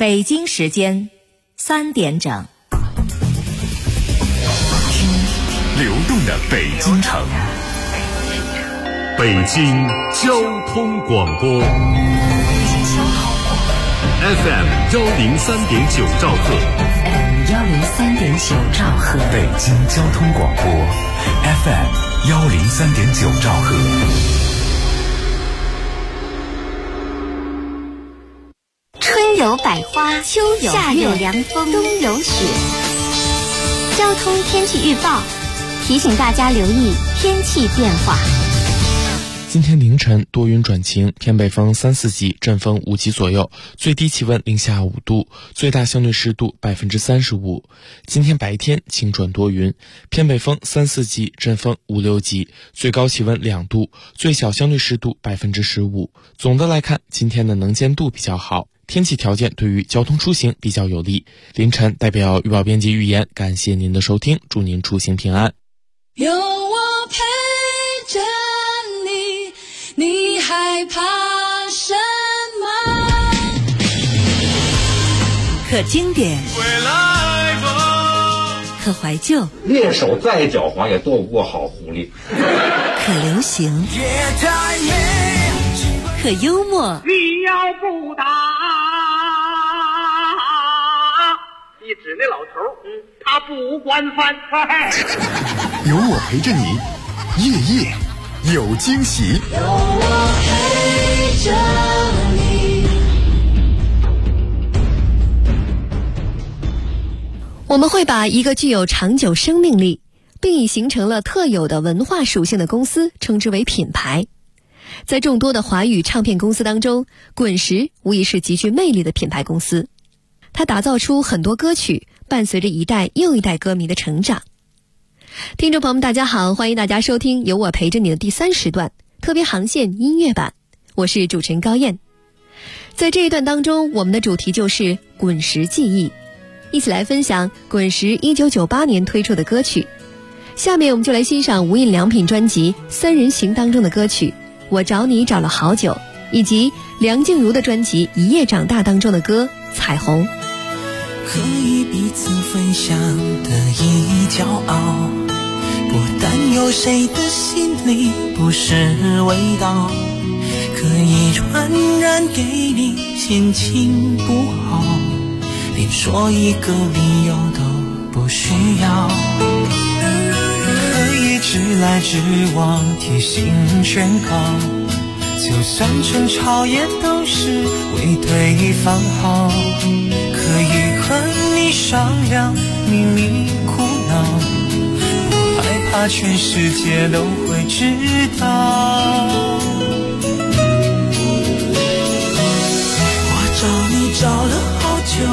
北京时间3点整， 流动的北京城，北京交通广播 FM 103.9兆赫， 103.9兆赫， 北京交通广播 FM 103.9兆赫。 春有百花，秋有夏有凉风，冬有雪。交通天气预报提醒大家留意天气变化。 今天凌晨多云转晴，偏北风3、4级，阵风5级左右，最低气温零下5度，最大相对湿度35%。今天白天晴转多云，偏北风3、4级，阵风5、6级，最高气温2度，最小相对湿度15%。总的来看，今天的能见度比较好，天气条件对于交通出行比较有利。凌晨代表预报编辑预言，感谢您的收听，祝您出行平安。 有我陪着你，你害怕什么？ 可经典，可怀旧， 猎手再狡猾也斗不过好狐狸。 可流行，可幽默。 你要不打，一指那老头，他不管饭菜。 有我陪着你，夜夜有惊喜。 有我陪着你。 我们会把一个具有长久生命力并已形成了特有的文化属性的公司称之为品牌。在众多的华语唱片公司当中，滚石无疑是极具魅力的品牌公司，它打造出很多歌曲，伴随着一代又一代歌迷的成长。听众朋友们大家好，欢迎大家收听有我陪着你的第3时段特别航线音乐版，我是主持人高燕。在这一段当中，我们的主题就是滚石记忆，一起来分享滚石1998年推出的歌曲。下面我们就来欣赏无印良品专辑《三人行》当中的歌曲《我找你找了好久》，以及梁静茹的专辑《一夜长大》当中的歌《彩虹》。 可以彼此分享的一骄傲，不担忧谁的心里不是味道，可以传染给你心情不好，连说一个理由都不需要，可以直来直往贴心劝告，就算争吵也都是为对方好，可以和你商量秘密苦恼，不害怕全世界都会知道。我找你找了好久，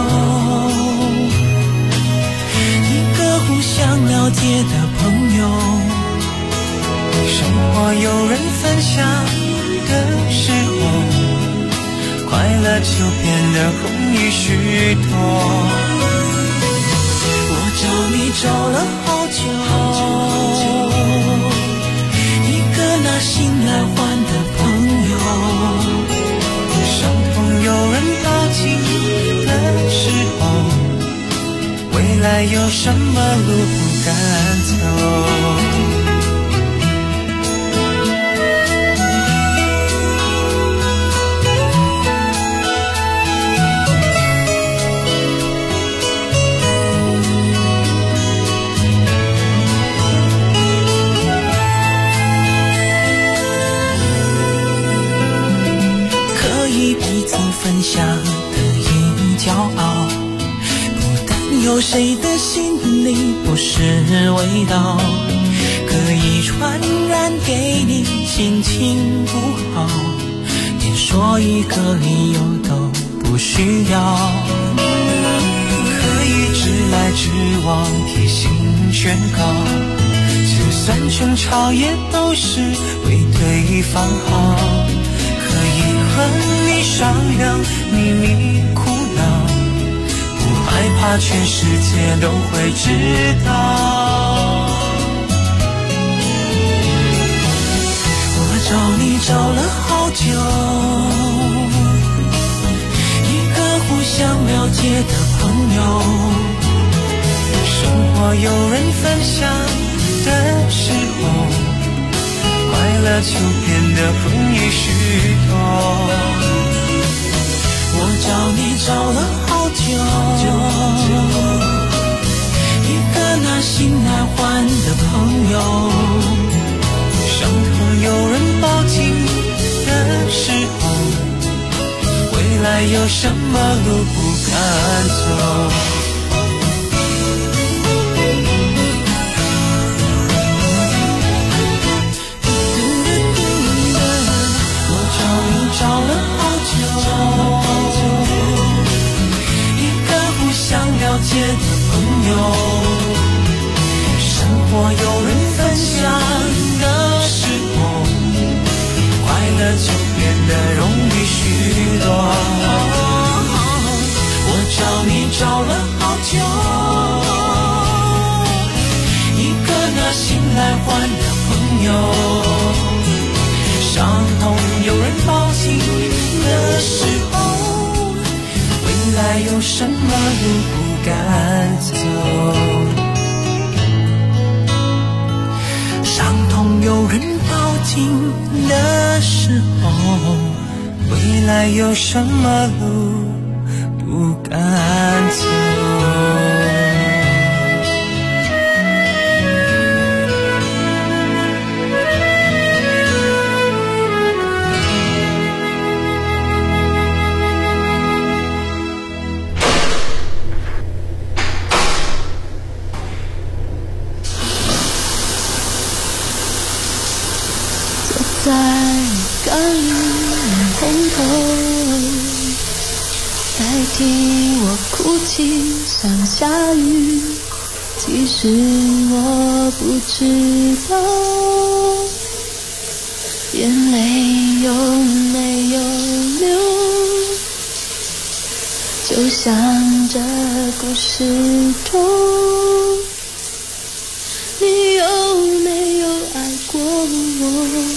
一个互相了解的朋友，生活有人分享的时候，快乐就变得容易许多。我找你找了好久，一个拿心来换的朋友，伤痛有人抱紧的时候，未来有什么路不敢走。分享的一骄傲，不担忧谁的心里不是味道，可以传染给你心情不好，连说一个理由都不需要，可以直来直往贴心劝告，就算争吵也都是为对方好，可以和你商量秘密苦恼，不害怕全世界都会知道。我找你找了好久，一个互相相了解的朋友，生活有人分享的时候，快乐就变得容易许多。我找你找了好久，一个拿心来换的朋友，伤痛有人抱紧的时候，未来有什么路不敢走。我找你找了好久，一个互相了解的朋友，生活有人分享的时候，快乐就变得容易许多。我找你找了好久，一个拿心来换的朋友，伤痛有人抱紧的时候，未来有什么路不敢走。伤痛有人抱紧的时候，未来有什么路不敢走。 在甘霖红透，代替我哭泣像下雨，其实我不知道眼泪有没有流，就像这故事中，你有没有爱过我？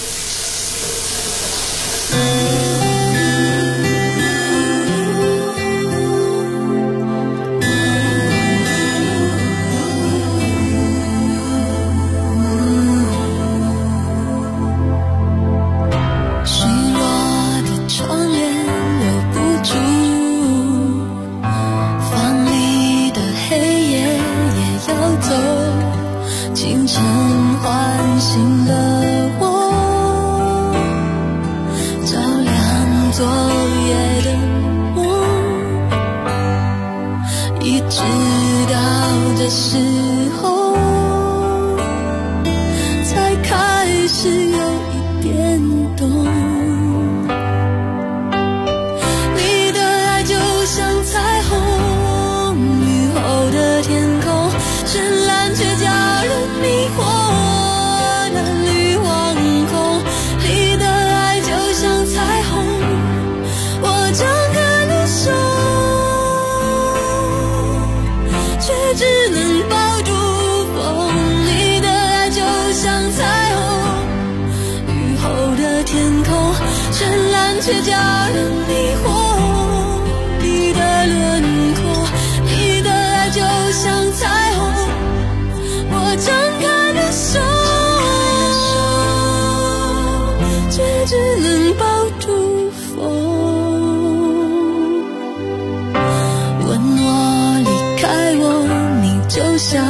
清晨唤醒了我，照亮昨夜的梦，一直到这时候才开始有一点懂。你的爱就像彩虹，雨后的天空深蓝却叫人迷惑，蓝绿惶恐。你的爱就像彩虹，我张开了手，却只能抱住风。你的爱就像彩虹，雨后的天空深蓝却叫人迷惑。你的轮廓，你的爱就像彩虹，我张开了手，却只能抱住风。问我离开我，你就像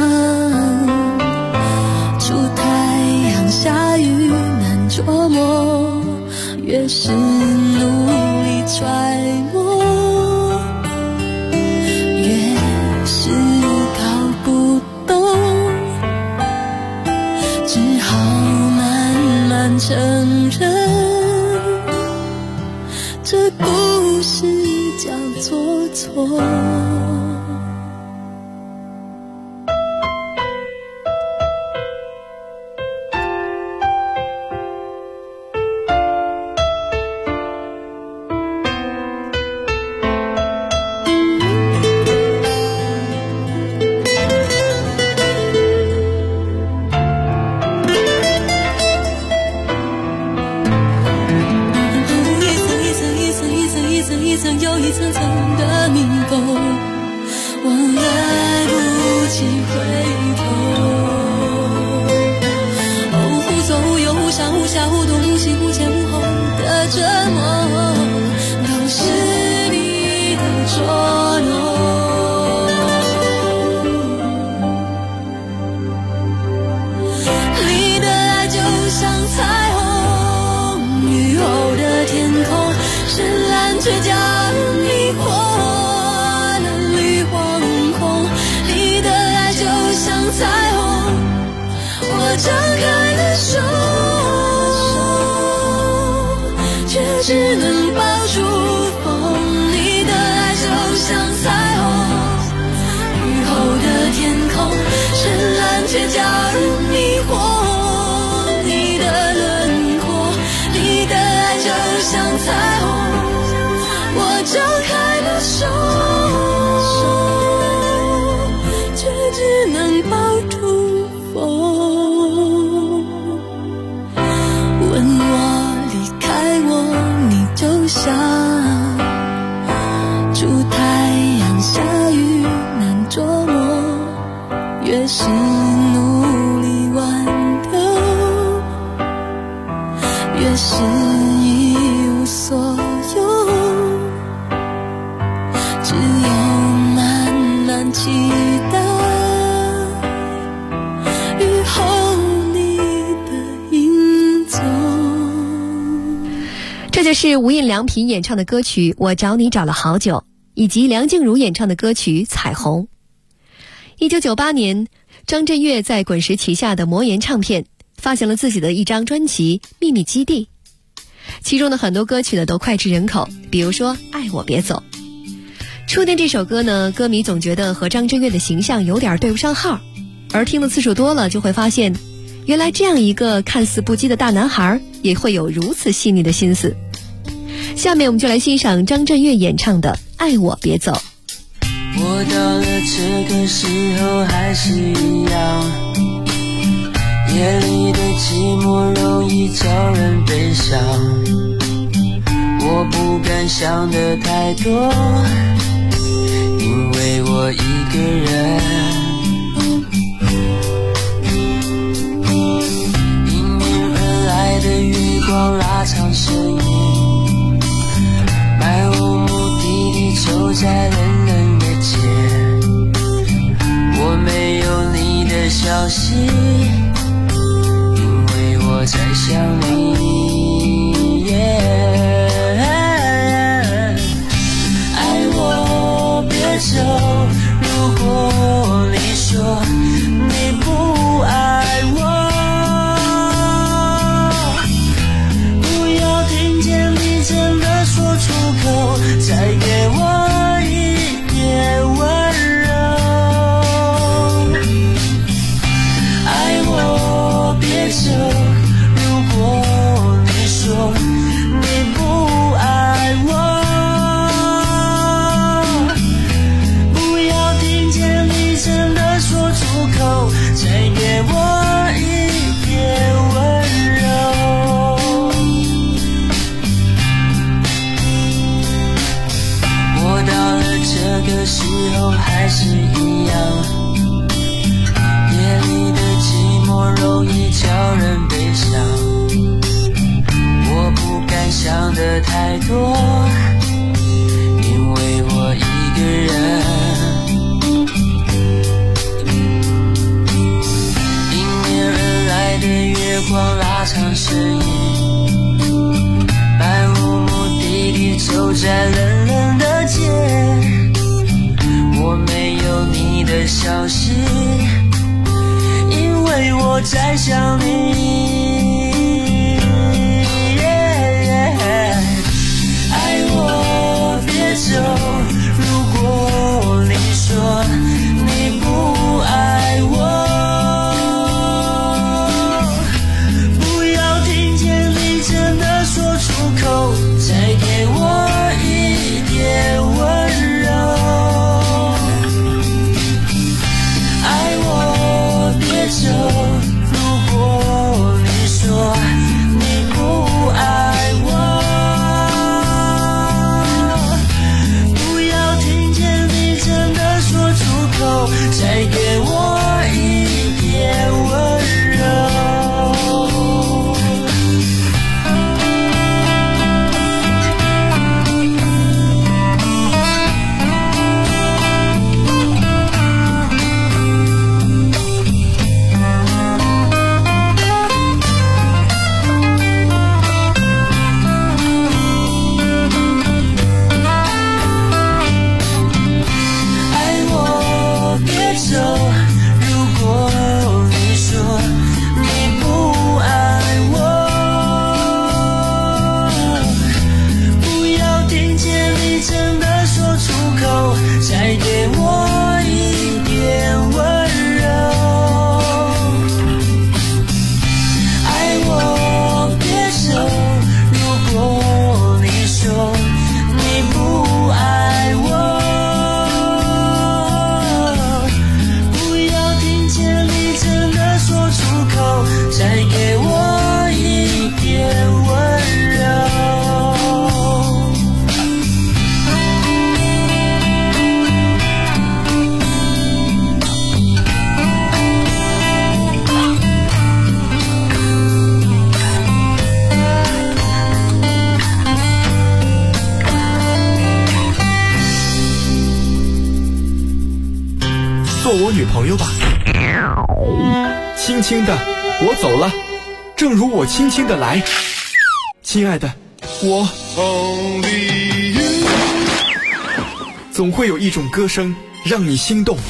出太阳下雨难捉摸，越是努力揣摩，越是搞不懂，只好慢慢承认，这故事叫做错。又一层层的系无前无后的折磨，都是你的捉弄。你的爱就像彩虹，雨后的天空深蓝却叫人迷惑，蓝绿黄红。你的爱就像彩虹，我张开了手，却只能抱住风。你的爱就像彩虹，雨后的天空深蓝却叫人迷惑。你的轮廓，你的爱就像彩虹，我张开了手，却只能抱住风。问我离开我，你就像出太阳下雨难捉摸，越是努力挽留，越是一无所有，只有慢慢期待雨后你的影踪。 这就是无印良品演唱的歌曲《我找你找了好久》，以及梁静茹演唱的歌曲《彩虹》。1998年，张震岳在滚石旗下的魔岩唱片发行了自己的一张专辑《秘密基地》，其中的很多歌曲呢都脍炙人口，比如说《爱我别走》。初恋这首歌呢，歌迷总觉得和张震岳的形象有点对不上号，而听的次数多了，就会发现，原来这样一个看似不羁的大男孩，也会有如此细腻的心思。下面我们就来欣赏张震岳演唱的《爱我别走》。 我到了这个时候还是一样，夜里的寂寞容易叫人悲伤，我不敢想的太多，因为我一个人。迎面而来的月光拉长身影，漫无目的地走在冷冷的街，我没有你的消息，因为我在想你。爱我别走，如果你说你不爱我，不要听见你真的说出口，再给我一点温柔。爱我别走，如果你说你不爱我，不要听见你真的说出口，再给我一点温柔。我到了这个时候还是一样，夜里的寂寞容易叫人悲伤，我不敢想的太多，因为我一个人。迎面而来的月光拉长身影，漫无目的地走在冷冷的街，我没有你的消息，因为我在想你。爱我别走，如果你说你不爱我，不要听见你真的说出口，再给我一点温柔。爱我别走，如果你说你不爱我，不要听见你真的说出口，再给我一点温柔。 我女朋友吧。轻轻的，我走了，正如我轻轻的来。亲爱的，我总会有一种歌声让你心动。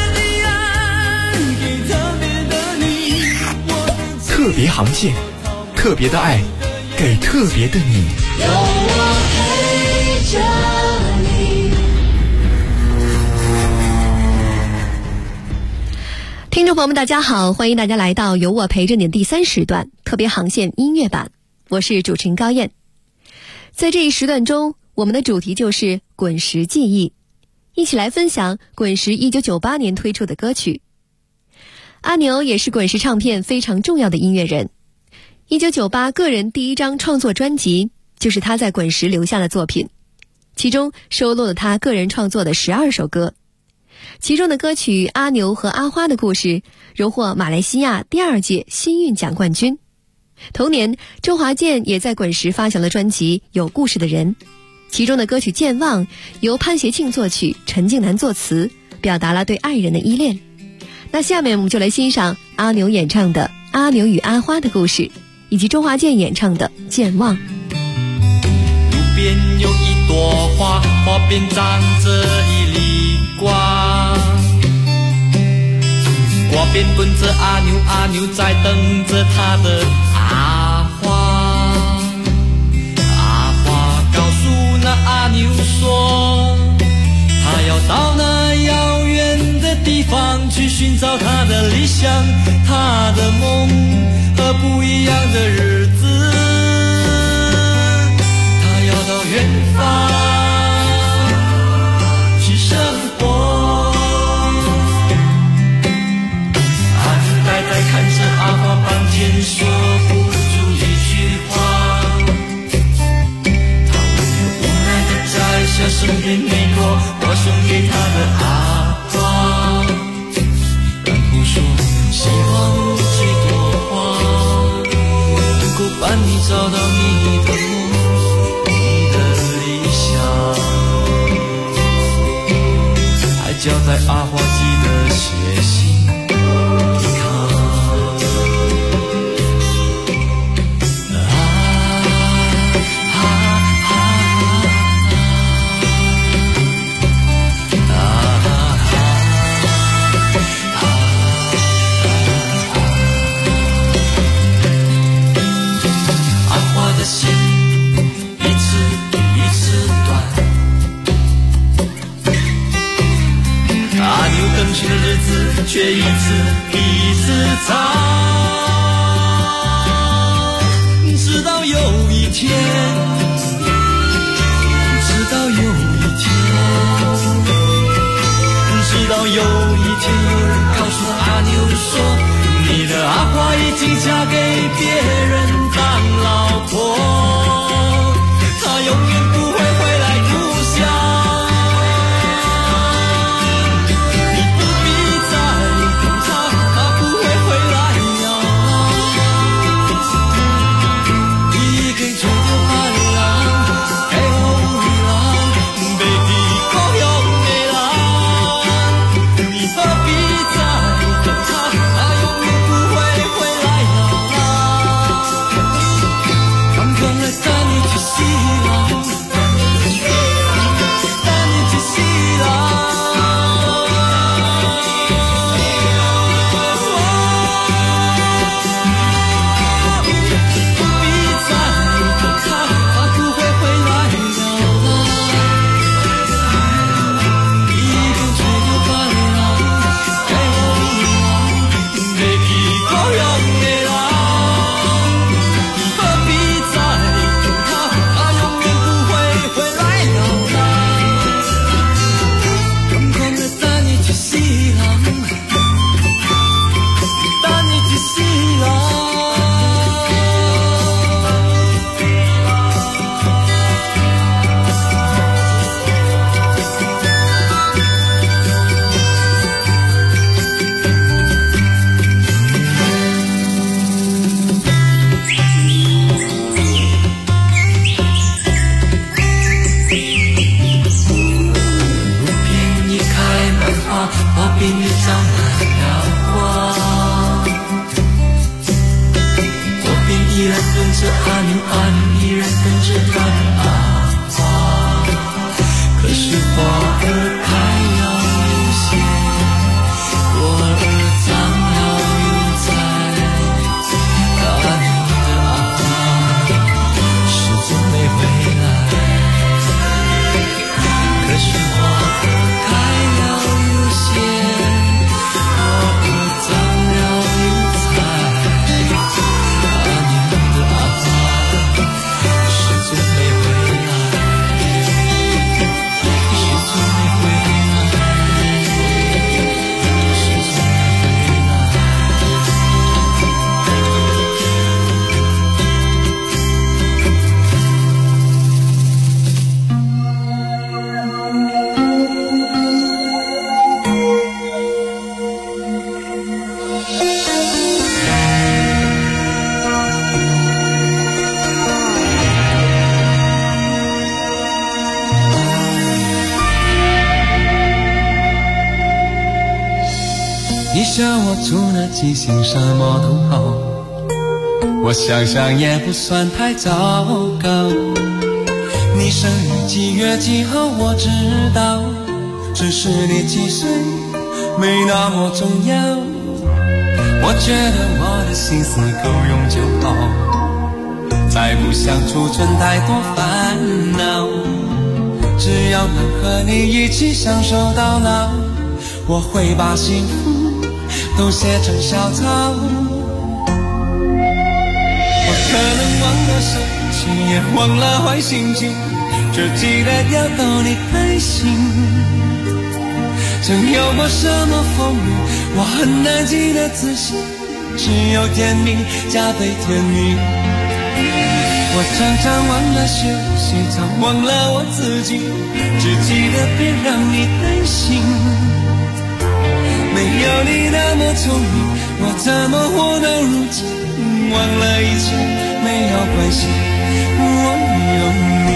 特别航线，特别的爱，给特别的你。有我陪着你。 听众朋友们大家好，欢迎大家来到有我陪着你的第3时段特别航线音乐版，我是主持人高燕。在这一时段中，我们的主题就是滚石记忆，一起来分享滚石1998年推出的歌曲。阿牛也是滚石唱片非常重要的音乐人，1998个人第1张创作专辑就是他在滚石留下的作品，其中收录了他个人创作的12首歌，其中的歌曲《阿牛和阿花的故事》荣获马来西亚第2届新韵奖冠军。同年，周华健也在滚石发行了专辑《有故事的人》，其中的歌曲《健忘》由潘协庆作曲，陈静南作词，表达了对爱人的依恋。那下面我们就来欣赏阿牛演唱的《阿牛与阿花的故事》，以及周华健演唱的《健忘》。 路边有一朵花，花边长着一粒瓜，瓜边蹲着阿牛，阿牛在等着他的阿花。阿花告诉那阿牛说，他要到那遥远的地方去寻找他的理想，他的梦和不一样的日子。他要到远方去生活。阿牛呆呆看着阿花半天，说不出一句话。他无奈地摘下身边那朵我送给他的阿花，然后说希望这朵花能够伴你找到你的梦，你的理想，还交代阿花记得写信给他。却一次一次长，直到有一天，直到有一天，直到有一天，有人告诉阿牛说，你的阿花已经嫁给别人当老婆，她永远不会回来故乡。 叫我住那几星什么都好，我想想也不算太糟糕。你生日几月几号我知道，只是你几岁没那么重要。我觉得我的心思够用就好，再不想储存太多烦恼。只要能和你一起享受到老，我会把幸福都写成小草。我可能忘了生气，也忘了坏心情，只记得要逗你开心。曾有过什么风雨，我很难记得仔细，只有甜蜜加倍甜蜜。我常常忘了休息，常忘了我自己，只记得别让你担心。没有你那么聪明，我怎么活到如今？忘了一切没有关系，我有你。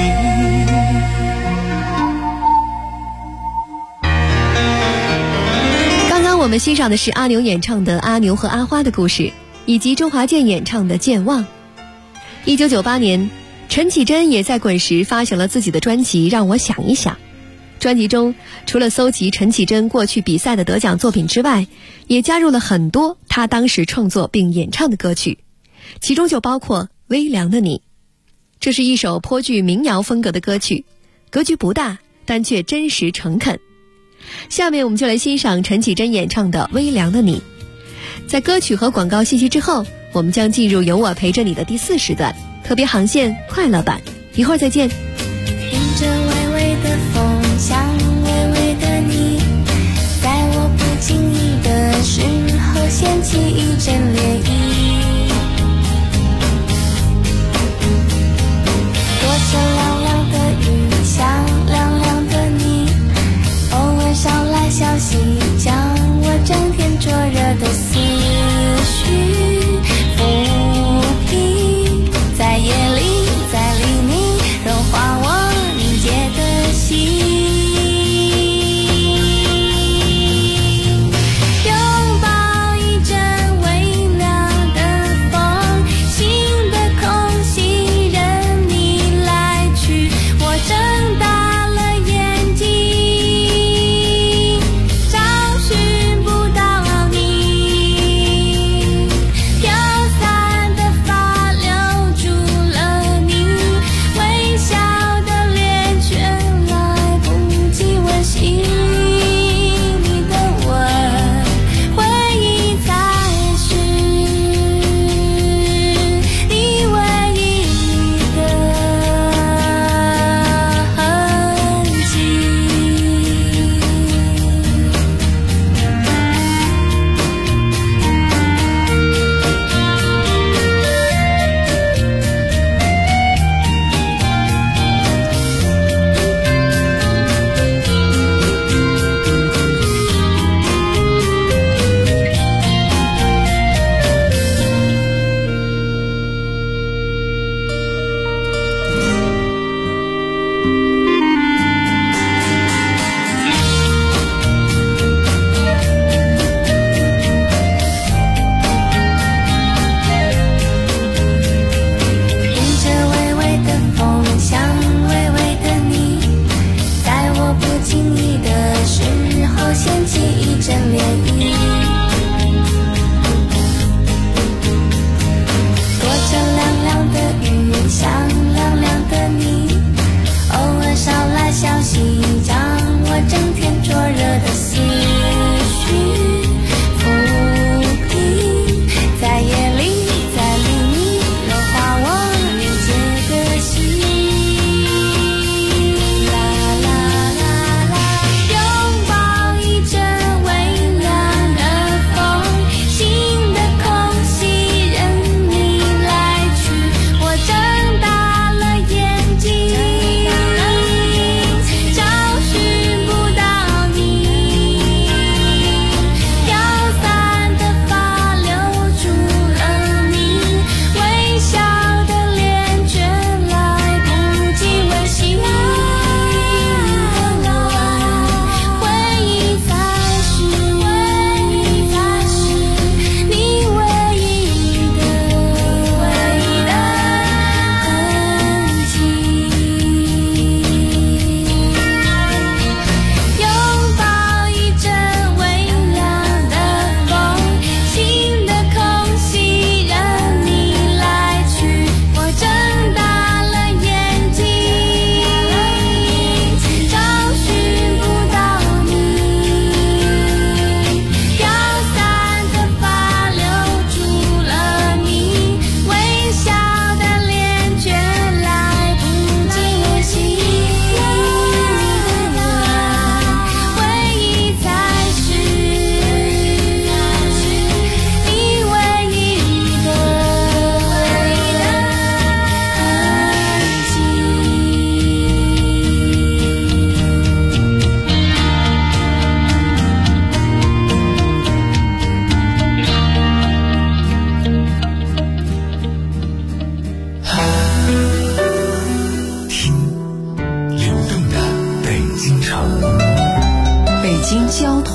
刚刚我们欣赏的是阿牛演唱的《阿牛和阿花的故事》，以及周华健演唱的《健忘》。1998年，陈绮贞也在滚石发行了自己的专辑《让我想一想》。专辑中除了搜集陈绮贞过去比赛的得奖作品之外，也加入了很多她当时创作并演唱的歌曲，其中就包括《微凉的你》。这是一首颇具民谣风格的歌曲，格局不大，但却真实诚恳。下面我们就来欣赏陈绮贞演唱的《微凉的你》。在歌曲和广告信息之后，我们将进入有我陪着你的第4时段，特别航线快乐版，一会儿再见。 迎着微微的风，像微微的你，在我不经意的时候掀起一阵涟漪。躲着凉凉的雨，像凉凉的你，偶尔捎来消息，将我整天灼热的思绪抚平。在夜里，在黎明，融化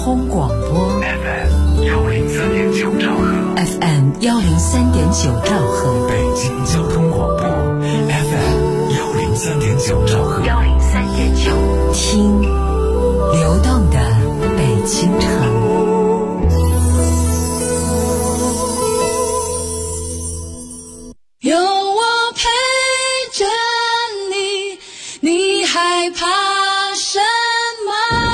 通广播 FM 103.9兆赫 FM 103.9兆赫， 北京交通广播 FM 103.9兆赫 103.9， 听流动的北京城。 有我陪着你，你害怕什么？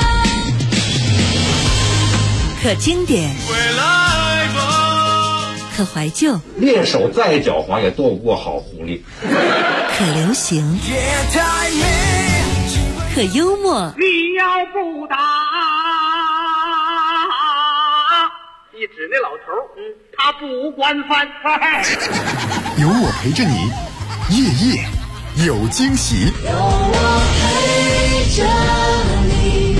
可经典，可怀旧， 猎手再狡猾也斗不过好狐狸。 可流行，可幽默。 你要不打，一指那老头，他不惯犯。 有我陪着你，夜夜有惊喜。 有我陪着你。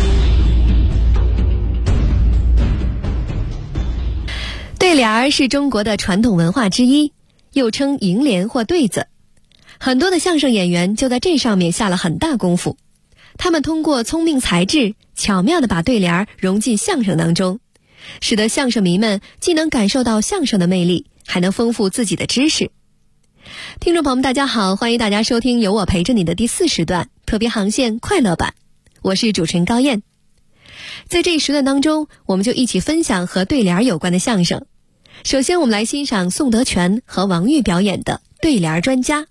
对联儿是中国的传统文化之一，又称楹联或对子。很多的相声演员就在这上面下了很大功夫。他们通过聪明才智，巧妙地把对联儿融进相声当中，使得相声迷们既能感受到相声的魅力，还能丰富自己的知识。听众朋友们大家好，欢迎大家收听有我陪着你的第4时段特别航线快乐版，我是主持人高燕。在这一时段当中，我们就一起分享和对联有关的相声。首先我们来欣赏宋德全和王玉表演的对联专家。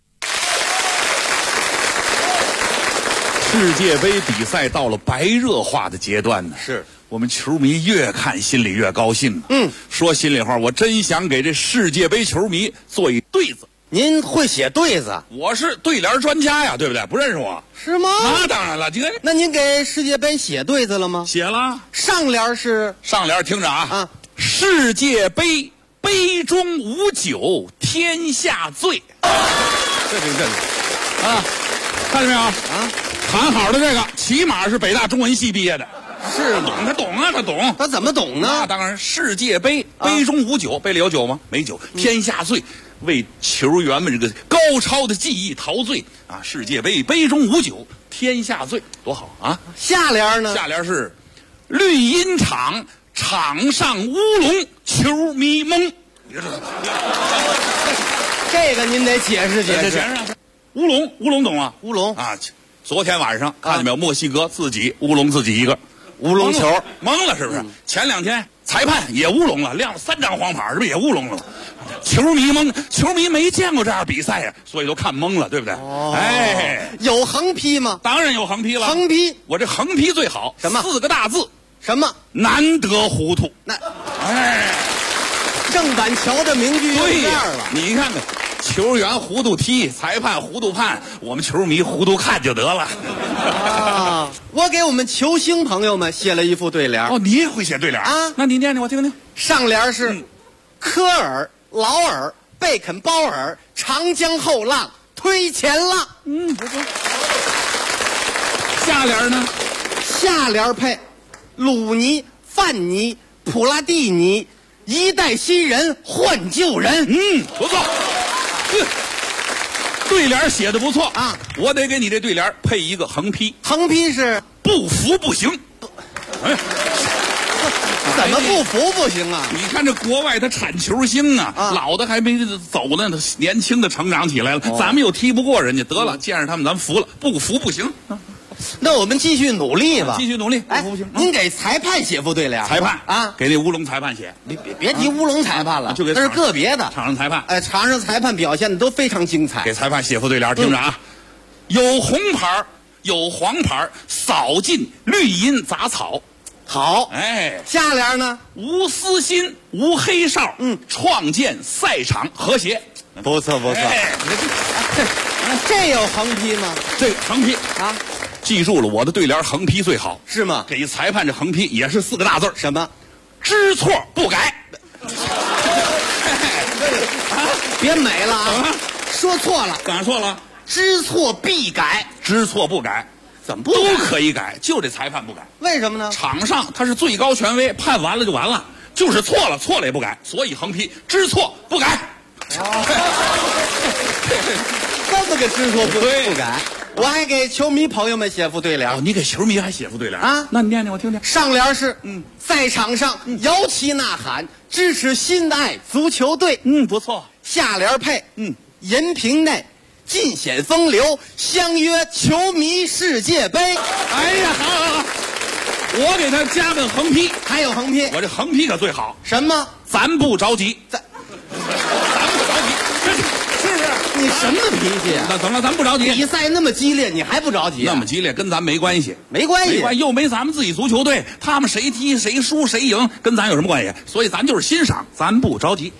世界杯比赛到了白热化的阶段呢， 是我们球迷越看心里越高兴。说心里话，我真想给这世界杯球迷做一对子。 您会写对子？ 我是对联专家呀，对不对？不认识我是吗？ 那当然了。 那您给世界杯写对子了吗？ 写了。 上联是上联，听着啊，世界杯杯中无酒天下醉。这啊，看见没有啊？喊好的这个起码是北大中文系毕业的。 是吗？ 他懂啊，他懂。 他怎么懂呢？ 那当然，世界杯杯中无酒，杯里有酒吗？没酒，天下醉，为球员们这个高超的技艺陶醉啊！世界杯杯中无酒，天下醉，多好啊！ 下联呢？ 下联是绿茵场，场上乌龙，球迷懵。 这个您得解释解释。 乌龙懂吗？ 乌龙啊！昨天晚上看见没有？墨西哥自己乌龙自己一个。 乌龙球懵了是不是？前2天裁判也乌龙了，亮了3张黄牌，是不是也乌龙了？球迷懵，球迷没见过这样比赛呀，所以都看懵了，对不对？哎， 有横批吗？ 当然有横批了。 横批， 我这横批最好， 什么 ？4个大字， 什么？ 难得糊涂。 郑板桥的名句就这样了。 你看看。球员糊涂踢，裁判糊涂判，我们球迷糊涂看就得了。 我给我们球星朋友们写了一副对联。 你也会写对联啊？那你念念我听听。 上联是科尔、劳尔、贝肯鲍尔，长江后浪推前浪。 不错。下联呢？ 下联配鲁尼、范尼、普拉蒂尼，一代新人换旧人。 不错。对联写的不错啊！我得给你这对联配一个横批。 横批是不服不行。 怎么不服不行啊？ 你看这国外他产球星啊，老的还没走呢，年轻的成长起来了。咱们又踢不过人家，得了，见着他们咱服了，不服不行。 那我们继续努力吧， 继续努力。不行， 您给裁判写副对联。 裁判啊，给那乌龙裁判写。 你别提乌龙裁判了， 就给那是个别的场上裁判。 场上裁判表现的都非常精彩。 给裁判写副对联，听着啊，有红牌，有黄牌，扫尽绿茵杂草。 好，下联呢？ 无私心，无黑哨，创建赛场和谐。 不错不错。这有横批吗？ 这横批啊。记住了，我的对联横批最好， 是吗？ 给裁判这横批也是4个大字， 什么？ 知错不改。 别美了啊！说错了， 哪错了？ 知错必改， 知错不改， 怎么不改？ 都可以改，就这裁判不改。 为什么呢？ 场上他是最高权威，判完了就完了，就是错了也不改，所以横批知错不改。 这么个知错不改。 我还给球迷朋友们写副对联。 哦，你给球迷还写副对联啊？ 那你念念我听听。 上联是在场上摇旗呐喊，支持心爱足球队。 不错。 下联配银屏内尽显风流，相约球迷世界杯。 哎呀，好，我给他加个横批。 还有横批？ 我这横批可最好。 什么？ 咱不着急。 咱不着急，是不是？你什么脾气啊？ 那怎么了？咱不着急。 比赛那么激烈，你还不着急？ 那么激烈跟咱没关系， 没关系， 又没咱们自己足球队，他们谁踢谁输谁赢，跟咱有什么关系？所以咱就是欣赏，咱不着急。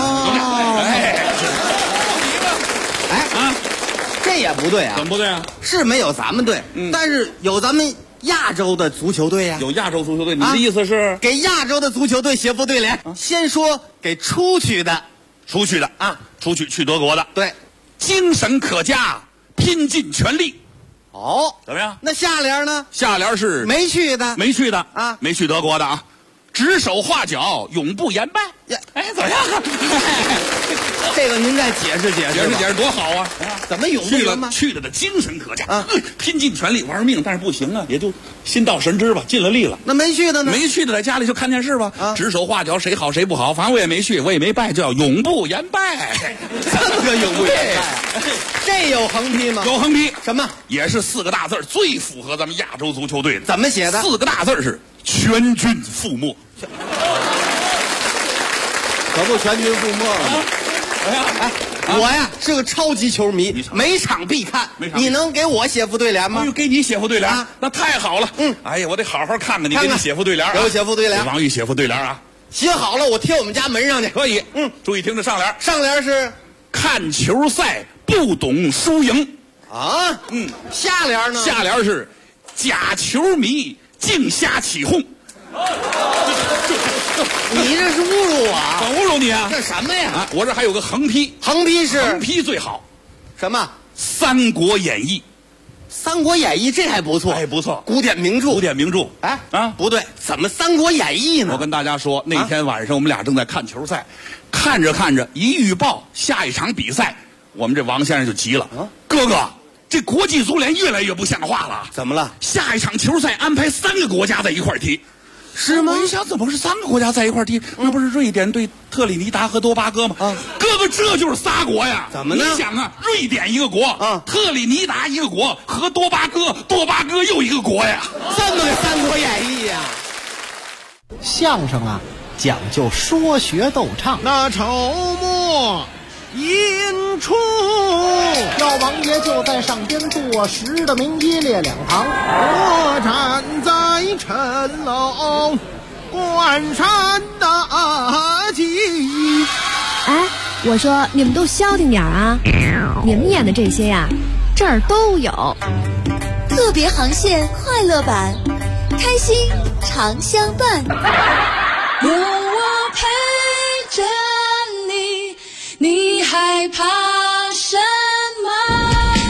这也不对啊！ 怎么不对啊？ 是没有咱们队，但是有咱们亚洲的足球队呀。 有亚洲足球队，你的意思是给亚洲的足球队写副对联？先说给出去的啊， 出去德国的， 对， 精神可嘉，拼尽全力。 哦， 怎么样？ 那下联呢？ 下联是没去的啊， 没去德国的啊，指手画脚，永不言败。哎，怎么样？ 这个您再解释解释多好啊！ 怎么永不言败？ 去了的精神可嘉啊，拼尽全力玩命，但是不行啊，也就心到神知吧，尽了力了。 那没去的呢？ 没去的在家里就看电视吧，指手画脚，谁好谁不好，反正我也没去，我也没败，就叫永不言败。 这么个永不言败，这有横批吗？ 有横批， 什么？ 也是4个大字，最符合咱们亚洲足球队的。 怎么写的 ？4个大字是全军覆没。 可不全军覆没了吗？我呀是个超级球迷，每场必看。你能给我写副对联吗？ 给你写副对联，那太好了。哎呀，我得好好看看你，给你写副对联。 给我写副对联。 王玉写副对联啊， 写好了我贴我们家门上去。 可以。注意听着上联。 上联是看球赛不懂输赢啊。下联呢？ 下联是假球迷净瞎起哄。 你这是侮辱我！ 怎么侮辱你啊？ 这什么呀？ 我这还有个横批， 横批最好。 什么？《 三国演义》。《 三国演义》这还不错， 不错， 古典名著。哎不对，怎么《三国演义》呢？ 我跟大家说，那天晚上我们俩正在看球赛，看着看着一预报下一场比赛，我们这王先生就急了。哥哥，这国际足联越来越不像话了。 怎么了？ 下一场球赛安排3个国家在一块踢。 是吗？ 我一想，怎么是3个国家在一块踢？那不是瑞典对特立尼达和多巴哥吗？哥哥，这就是仨国呀！ 怎么呢？ 你想啊，瑞典一个国，特立尼达一个国，和多巴哥又一个国呀！ 这么个《三国演义》呀！ 相声啊，讲究说学逗唱。 那筹末引出， 药王爷就在上边坐实的明一列两旁， 我站在城楼关山大计。 哎，我说你们都消停点啊！你们演的这些呀，这儿都有。 特别航线快乐版，开心常相伴，有我陪着你，你害怕什么？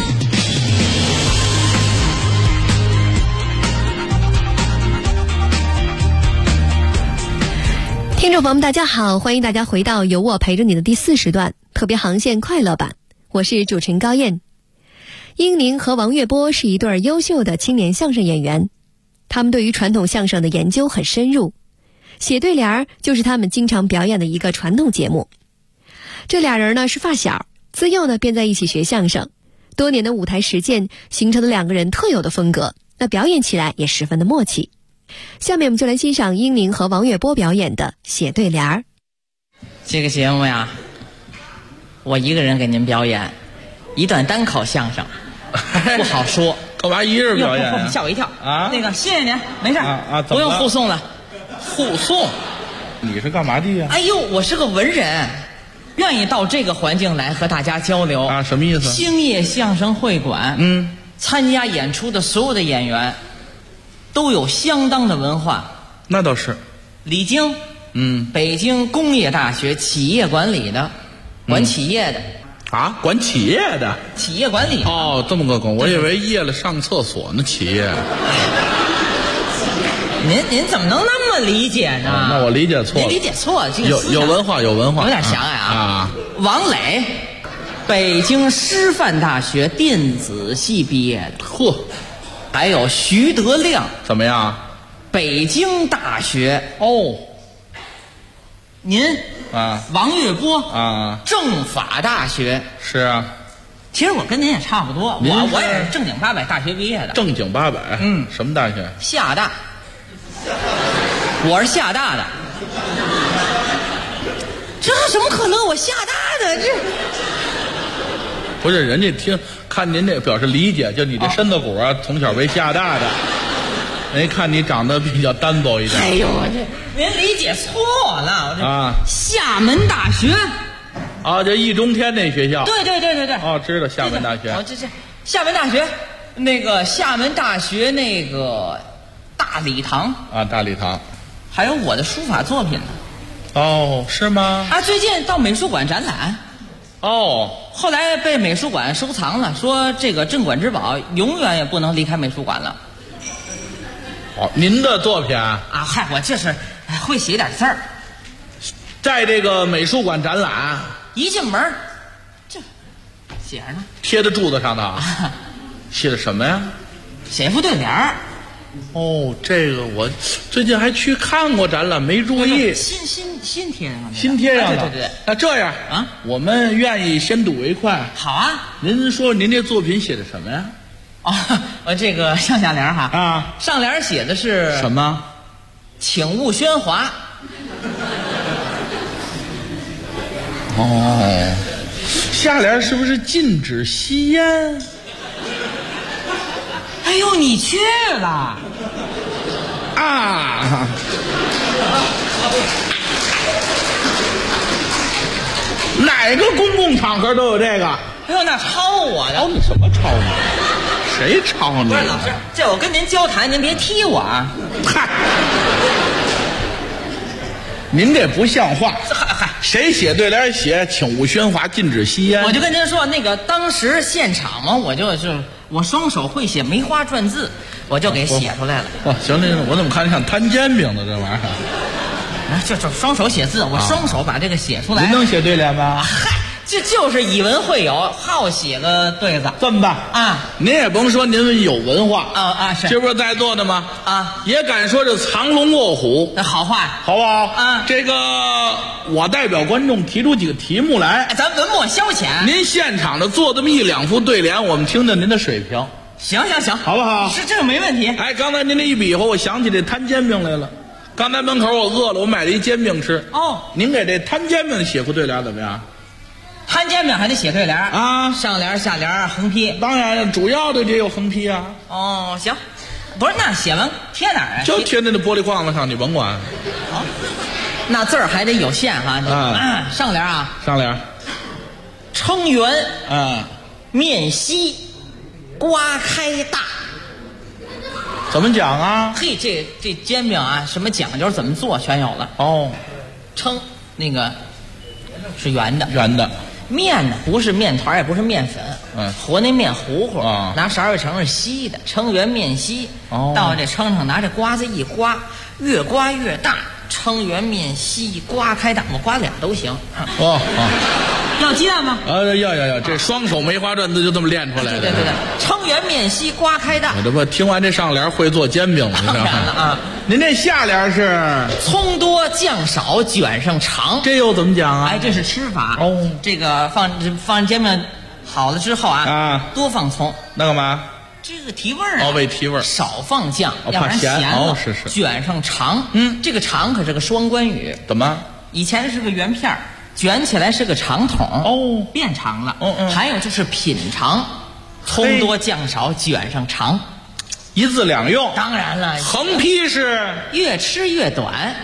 听众朋友们大家好，欢迎大家回到有我陪着你的第40段特别航线快乐版，我是主持人高燕。英宁和王月波是一对优秀的青年相声演员，他们对于传统相声的研究很深入，写对联就是他们经常表演的一个传统节目。这俩人呢是发小，自幼呢便在一起学相声，多年的舞台实践形成了2个人特有的风格，那表演起来也十分的默契。下面我们就来欣赏英宁和王月波表演的写对联儿。 这个节目呀，我一个人给您表演一段单口相声，不好说。 干嘛一人表演啊？ 吓我一跳啊！ 那个谢谢您，没事不用护送了。 护送？你是干嘛的呀？ 哎呦，我是个文人，愿意到这个环境来和大家交流啊。什么意思？ 兴业相声会馆，参加演出的所有的演员都有相当的文化。 那倒是。 李菁，北京工业大学企业管理的，管企业的。 啊，管企业的？ 企业管理。 哦，这么个梗，我以为夜了上厕所呢。企业。 您怎么能那么理解呢？ 那我理解错了。 您理解错了，这个有文化，有文化， 有点狭隘啊。王磊， 北京师范大学电子系毕业的。 嚯， 还有徐德亮， 怎么样？ 北京大学。 哦， 您啊， 王月波啊， 政法大学。 是啊。 其实我跟您也差不多，我也是正经八百大学毕业的。 正经八百，什么大学？ 厦大。我是厦大的。这怎么可能？我厦大的这。 不是，人家看您这表示理解，就你这身子骨啊，从小为厦大的，人家看你长得比较单薄一点。 哎呦，我这您理解错了， 啊！ 厦门大学。 啊，这易中天那学校。 对。 哦，知道厦门大学。 哦，这厦门大学，那个厦门大学那个大礼堂。 啊，大礼堂。 还有我的书法作品呢。 哦，是吗？ 啊，最近到美术馆展览。 哦。 后来被美术馆收藏了，说这个镇馆之宝永远也不能离开美术馆了。 哦，您的作品啊？ 嗨，我这是会写点字儿。 在这个美术馆展览， 一进门这写着呢， 贴在柱子上的啊。写的什么呀？ 写一副对联儿。 哦，这个我最近还去看过展览，没注意。 新贴上的。 新贴上的。 对。 那这样啊，我们愿意先睹为快。 好啊。 您说您这作品写的什么呀？ 我这个上下联哈。 啊。 上联写的是什么？ 请勿喧哗。 哦，下联是不是禁止吸烟？ 哎呦，你去了啊！哪个公共场合都有这个？ 哎呦，那抄我的！ 抄你什么抄你？谁抄你？ 不是老师，这我跟您交谈，您别踢我啊！ 嗨。您这不像话！ 嗨， 谁写对联写请勿喧哗，禁止吸烟？ 我就跟您说，那个当时现场嘛，我双手会写梅花篆字，我就给写出来了。 行，我怎么看着像摊煎饼的这玩意儿？ 就双手写字，我双手把这个写出来。 您能写对联吗？ 嗨，这就是以文会友，好写个对子。 这么办啊？ 您也甭说您有文化是。 这不是在座的吗？ 啊， 也敢说这藏龙卧虎， 那好话， 好不好？ 啊， 这个我代表观众提出几个题目来， 咱文墨消遣。 您现场的做这么一两副对联，我们听听您的水平。 行， 好不好？ 是这个没问题。 哎，刚才您这一比划，我想起这摊煎饼来了。刚才门口我饿了，我买了一煎饼吃。 哦， 您给这摊煎饼写副对联怎么样？ 摊煎饼还得写对联啊， 上联下联横批。 当然，主要的得有横批啊。 哦，行，不是那写完贴哪儿啊？ 就贴那玻璃框子上，你甭管。 好，那字儿还得有限哈。上联啊， 上联， 称圆，面稀，瓜开大。 怎么讲啊？ 嘿，这煎饼啊，什么讲究，怎么做全有了。 哦， 称那个是圆的，面呢不是面团，也不是面粉，和那面糊糊，拿勺一盛是稀的，称圆面稀。到这称上，拿这瓜子一刮，越刮越大，称圆面稀，瓜开大，我刮俩都行。要鸡蛋吗？ 要，这双手梅花篆字就这么练出来的。 对，称圆面稀，瓜开大。 我这不听完这上联会做煎饼了， 当然了啊。 您这下联是葱多酱少卷上肠， 这又怎么讲啊？ 哎，这是吃法哦。这个放煎饼好了之后多放葱， 那干嘛？ 这个提味儿啊。 为提味儿。 少放酱，要不然咸了。 是。 卷上肠，这个肠可是个双关语。 怎么？ 以前是个圆片儿。卷起来是个长筒变长了。还有就是品尝，葱多酱少卷上肠， 一字两用。 当然了， 横批是越吃越短。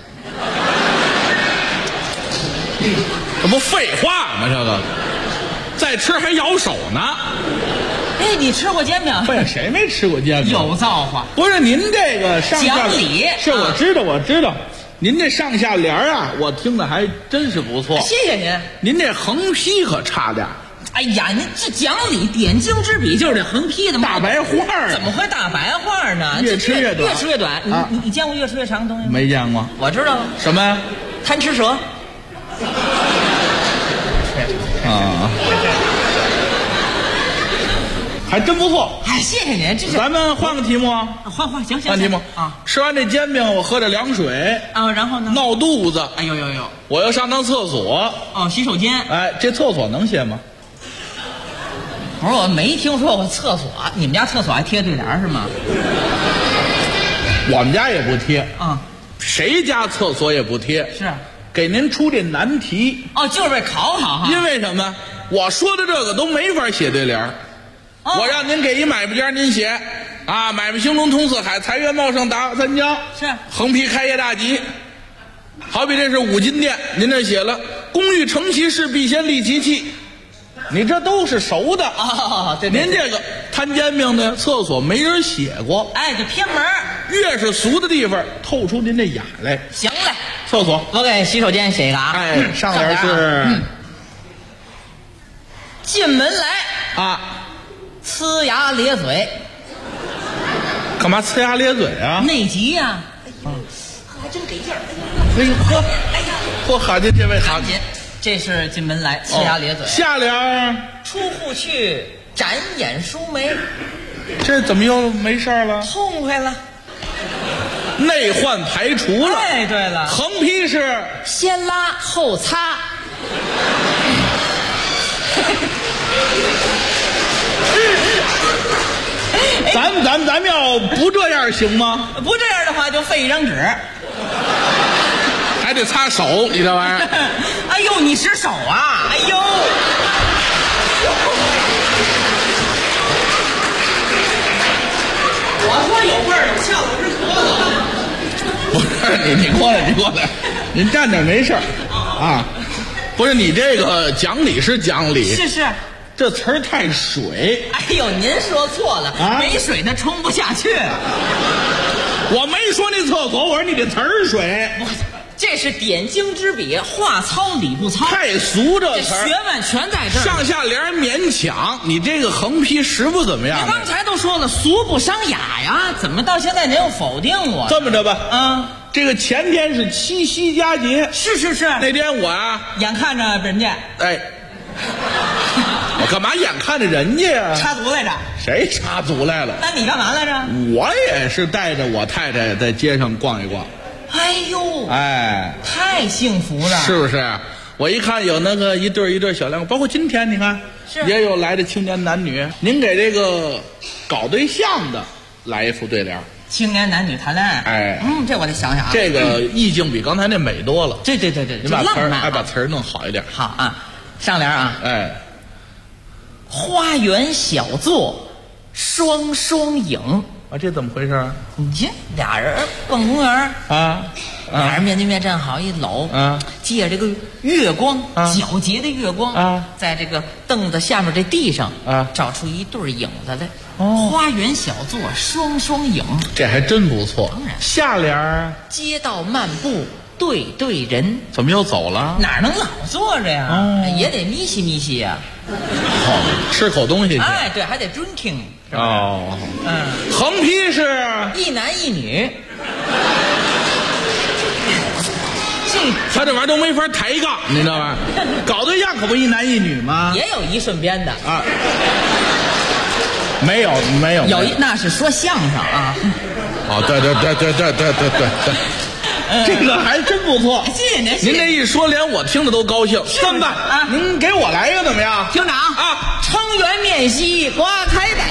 这不废话吗？这个再吃还咬手呢。 哎，你吃过煎饼？ 不是，谁没吃过煎饼？ 有造化。 不是您这个上下讲理是我知道。您这上下联啊，我听的还真是不错。 谢谢您。 您这横批可差点。 哎呀，您这讲理点睛之笔就是这横批的大白话。 怎么会大白话呢？ 越吃越短。 越吃越短。你见过越吃越长的东西吗？ 没见过。 我知道了。 什么呀？ 贪吃蛇。 啊，还真不错。 哎，谢谢您，这是。 咱们换个题目啊， 行， 换题目啊。 吃完这煎饼，我喝点凉水啊，然后呢？ 闹肚子。 哎呦， 我要上趟厕所。 哦，洗手间。 哎，这厕所能歇吗？ 我说我没听说过厕所，你们家厕所还贴对联是吗？ 我们家也不贴啊， 谁家厕所也不贴。 是， 给您出这难题哦，就是为考哈。 因为什么？我说的这个都没法写对联。我让您给一买卖家，您写啊，买卖兴隆通四海，财源茂盛达三江， 是横批开业大吉。好比这是五金店，您这写了工欲成其事，必先利其器。你这都是熟的啊！对， 您这个摊煎饼的厕所没人写过， 哎，这偏门， 越是俗的地方，透出您这雅来。 行嘞， 厕所， 我给洗手间写一个啊。 哎，上联是进门来啊， 呲牙咧嘴。 干嘛呲牙咧嘴啊？ 内急呀！哎呦，还真给劲儿！ 哎呦呵，哎呀，嚯，好进这位好。 这是进门来呲牙咧嘴。 下联出户去展眼舒眉。 这怎么又没事了？ 痛快了， 内患排除了。 哎，对了， 横批是先拉后擦。 咱们要不这样行吗？ 不这样的话就废一张纸。 还得擦手，你这玩意儿。 哎呦，你使手啊！哎呦，我说有味儿，我下午是不是你过来，您站着没事儿啊。不是你这个讲理是讲理， 是， 这词儿太水。 哎呦，您说错了啊，没水它冲不下去。 我没说那厕所，我说你这词儿水。 这是点睛之笔，话糙理不糙， 太俗这词儿， 学问全在这儿。 上下联勉强，你这个横批实不怎么样。 你刚才都说了俗不伤雅呀，怎么到现在您又否定我？ 这么着吧，这个前天是七夕佳节， 是， 那天我啊， 眼看着人家， 哎，我干嘛眼看着人家呀？ 插足来着？ 谁插足来了？ 那你干嘛来着？ 我也是带着我太太在街上逛一逛。 哎呦， 哎， 太幸福了， 是不是？我一看有那个一对小两口，包括今天你看也有来的青年男女。您给这个搞对象的来一副对联。 青年男女谈恋爱， 哎， 这我得想想。 这个意境比刚才那美多了。 对， 你把词儿把词儿弄好一点。 好啊，上联啊， 哎， 花园小坐双双影。 啊，这怎么回事啊？ 你这俩人逛公园啊， 俩人面对面站好一搂啊， 借这个月光，皎洁的月光啊， 在这个凳子下面这地上啊， 照出一对影子来。 哦， 花园小坐双双影， 这还真不错。 当然， 下联街道漫步对人。 怎么又走了？ 哪能老坐着呀？也得咪西呀。 吃口东西去。 哎，对，还得 drinking。 哦，横批是一男一女。 他这玩意儿都没法抬杠，你知道吧？搞对象可不一男一女吗？ 也有一顺边的啊。没有， 有一那是说相声啊。 哦，对，这个还真不错。 谢谢您。 您这一说，连我听着都高兴。这么办啊？您给我来一个怎么样？ 厅长啊，撑圆面稀，刮开的。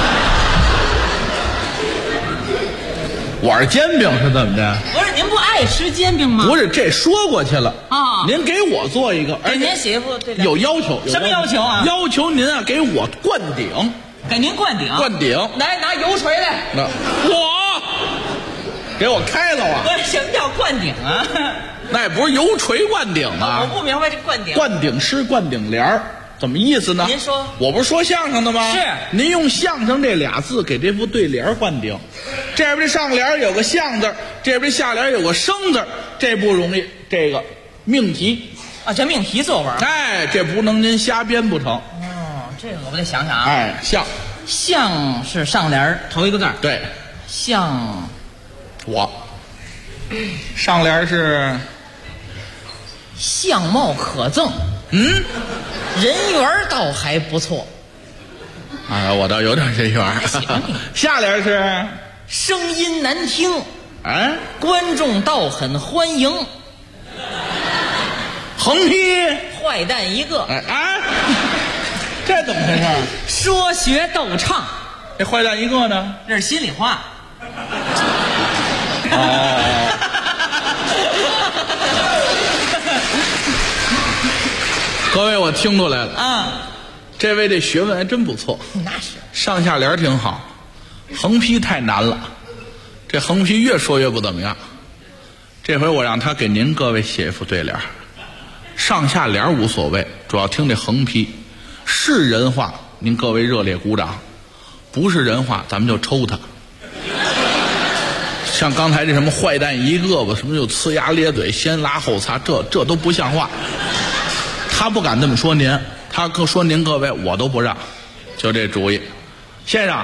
我是煎饼是怎么着？ 不是您不爱吃煎饼吗？ 不是，这说过去了啊。 您给我做一个，而且您写一副有要求。 什么要求啊？ 要求您啊，给我灌顶。 给您灌顶。 灌顶。 来，拿油锤来。 我给我开了啊！ 不是，什么叫灌顶啊？ 那也不是油锤灌顶啊！ 我不明白这灌顶。 灌顶诗、灌顶联儿，怎么意思呢？ 您说， 我不是说相声的吗？ 是， 您用相声这俩字给这副对联灌顶。这边这上联有个相字，这边下联有个生字，这不容易。这个命题啊，这命题作文。 哎，这不能您瞎编不成。 哦，这个我得想想啊。 哎， 相是上联头一个字。 对， 相。 我上联是相貌可憎。 人缘倒还不错。 哎，我倒有点人缘。下联是声音难听， 哎， 观众倒很欢迎。 横批坏蛋一个。 哎，这怎么回事？ 说学逗唱， 这坏蛋一个呢？ 这是心里话。 各位，我听出来了啊， 这位这学问还真不错。 那是上下联挺好，横批太难了，这横批越说越不怎么样。这回我让他给您各位写一副对联，上下联无所谓，主要听这横批。是人话，您各位热烈鼓掌；不是人话，咱们就抽他。像刚才这什么坏蛋一个吧，什么就呲牙咧嘴、先拉后擦，这都不像话。他不敢这么说您，他说您各位，我都不让，就这主意。先生，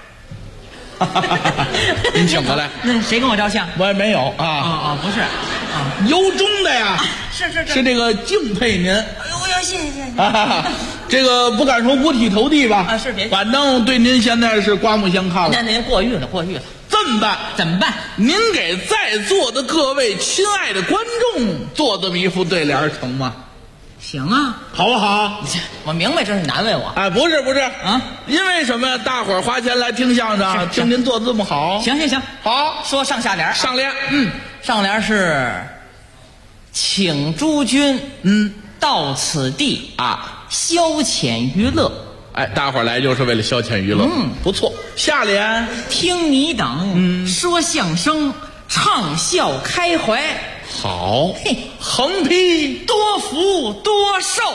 您请过来。 那谁跟我照相？ 我也没有啊。 不是啊， 由衷的呀。是这个敬佩您。 哎呦，谢谢。 这个不敢说五体投地吧？ 是别。 反正对您现在是刮目相看了。 那您过誉了。 这么办？ 怎么办？ 您给在座的各位亲爱的观众做这么一副对联成吗？ 行啊， 好不好？ 我明白这是难为我。 哎，不是啊，因为什么呀？大伙儿花钱来听相声，听您做的这么好。 行， 好， 说上下联。 上联， 上联是请诸君到此地啊，消遣娱乐。 哎，大伙儿来就是为了消遣娱乐。不错。下联听你等说相声，畅笑开怀。 好，横批多福多寿。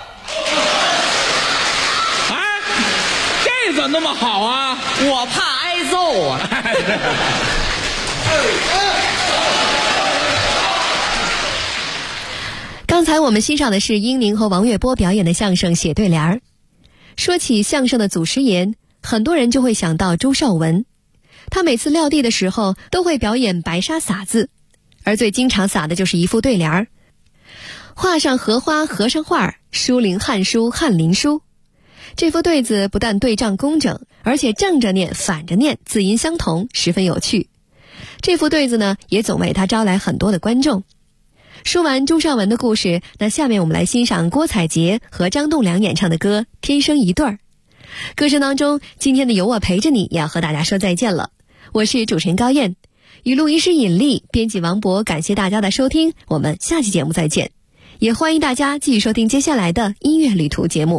哎，这怎么那么好啊？ 我怕挨揍啊。 刚才我们欣赏的是英宁和王月波表演的相声《写对联儿》。说起相声的祖师爷，很多人就会想到朱绍文。他每次撂地的时候都会表演白沙撒字，而最经常撒的就是一副对联儿：画上荷花和尚画，书灵汉书翰林书。这副对子不但对仗工整，而且正着念反着念，字音相同，十分有趣。这副对子呢，也总为他招来很多的观众。说完朱绍文的故事，那下面我们来欣赏郭采洁和张栋梁演唱的歌《天生一对儿》。歌声当中，今天的有我陪着你也要和大家说再见了。我是主持人高燕，与录音师尹丽，编辑王博，感谢大家的收听，我们下期节目再见。也欢迎大家继续收听接下来的音乐旅途节目。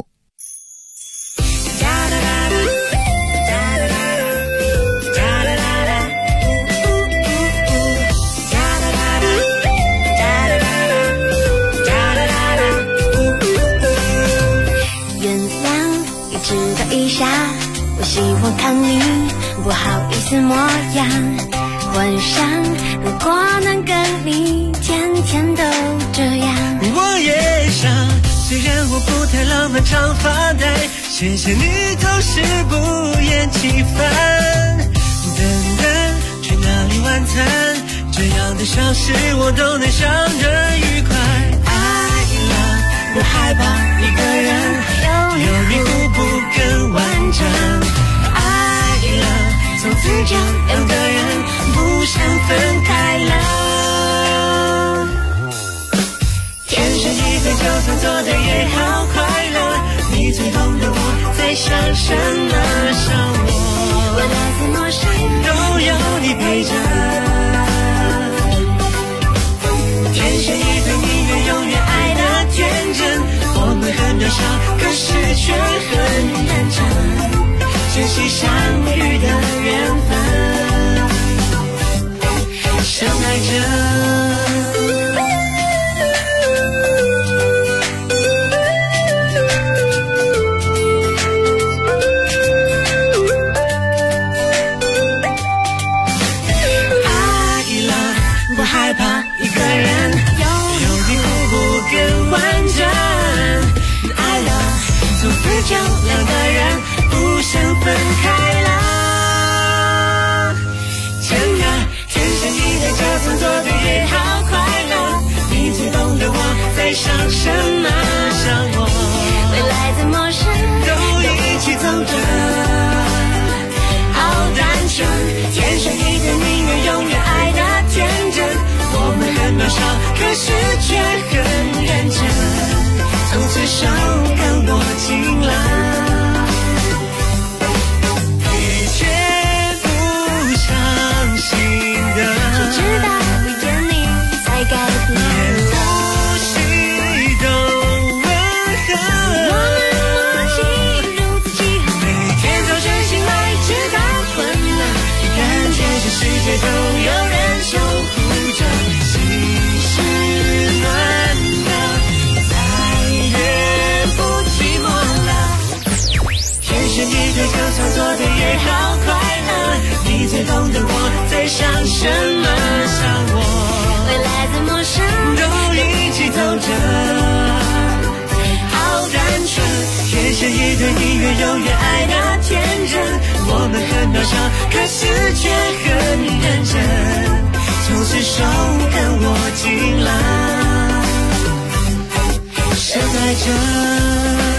我希望看你不好意思模样，幻想如果能跟你天天都这样。 我也想，虽然我不太浪漫长发带，谢谢你总是不厌其烦。等等，去哪里晚餐？这样的小事我都能想着愉快。爱了，不害怕一个人，有你互补更完整。从此就两个人不想分开了。天生一对，就算错的也好快乐。你最懂得我在想什么，想我，原来在陌生都有你陪着。天生一对，宁愿永远爱的天真。我们很渺小，可是却很认真。珍惜相遇的缘分，相爱着。爱了，不害怕一个人，有你互补更完整。爱了，从此就两个人不想分开了。真的，天生一对，就算错对也好快乐。你最懂得我在想什么。 可是却很认真，从此手跟我进来，一切不相信的， 就知道遇见你才改变， 呼吸都温和， 我们默契如此契合， 每天早晨醒来直到昏了，感觉这世界都有人守护着，心是暖的，再也不寂寞了，天生一对就算做的也好快乐，你最懂得我在想什么，想我未来怎么生都一起走着，好单纯，天生一对音乐永远爱的天真，我们很渺小，可是却很认真，从此手跟我进来，深爱着。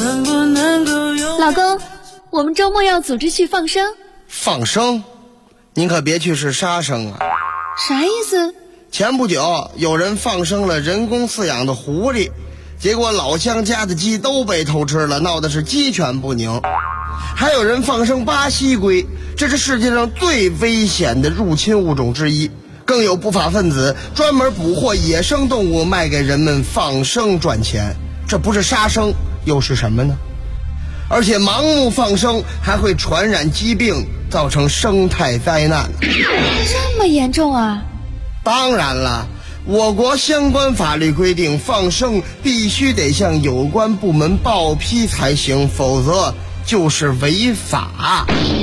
老公，我们周末要组织去放生。 放生？ 您可别去是杀生啊。 啥意思？ 前不久有人放生了人工饲养的狐狸，结果老乡家的鸡都被偷吃了，闹得是鸡犬不宁。还有人放生巴西龟，这是世界上最危险的入侵物种之一。更有不法分子专门捕获野生动物卖给人们放生赚钱，这不是杀生又是什么呢？而且盲目放生还会传染疾病，造成生态灾难。 这么严重啊？ 当然了，我国相关法律规定，放生必须得向有关部门报批才行，否则就是违法。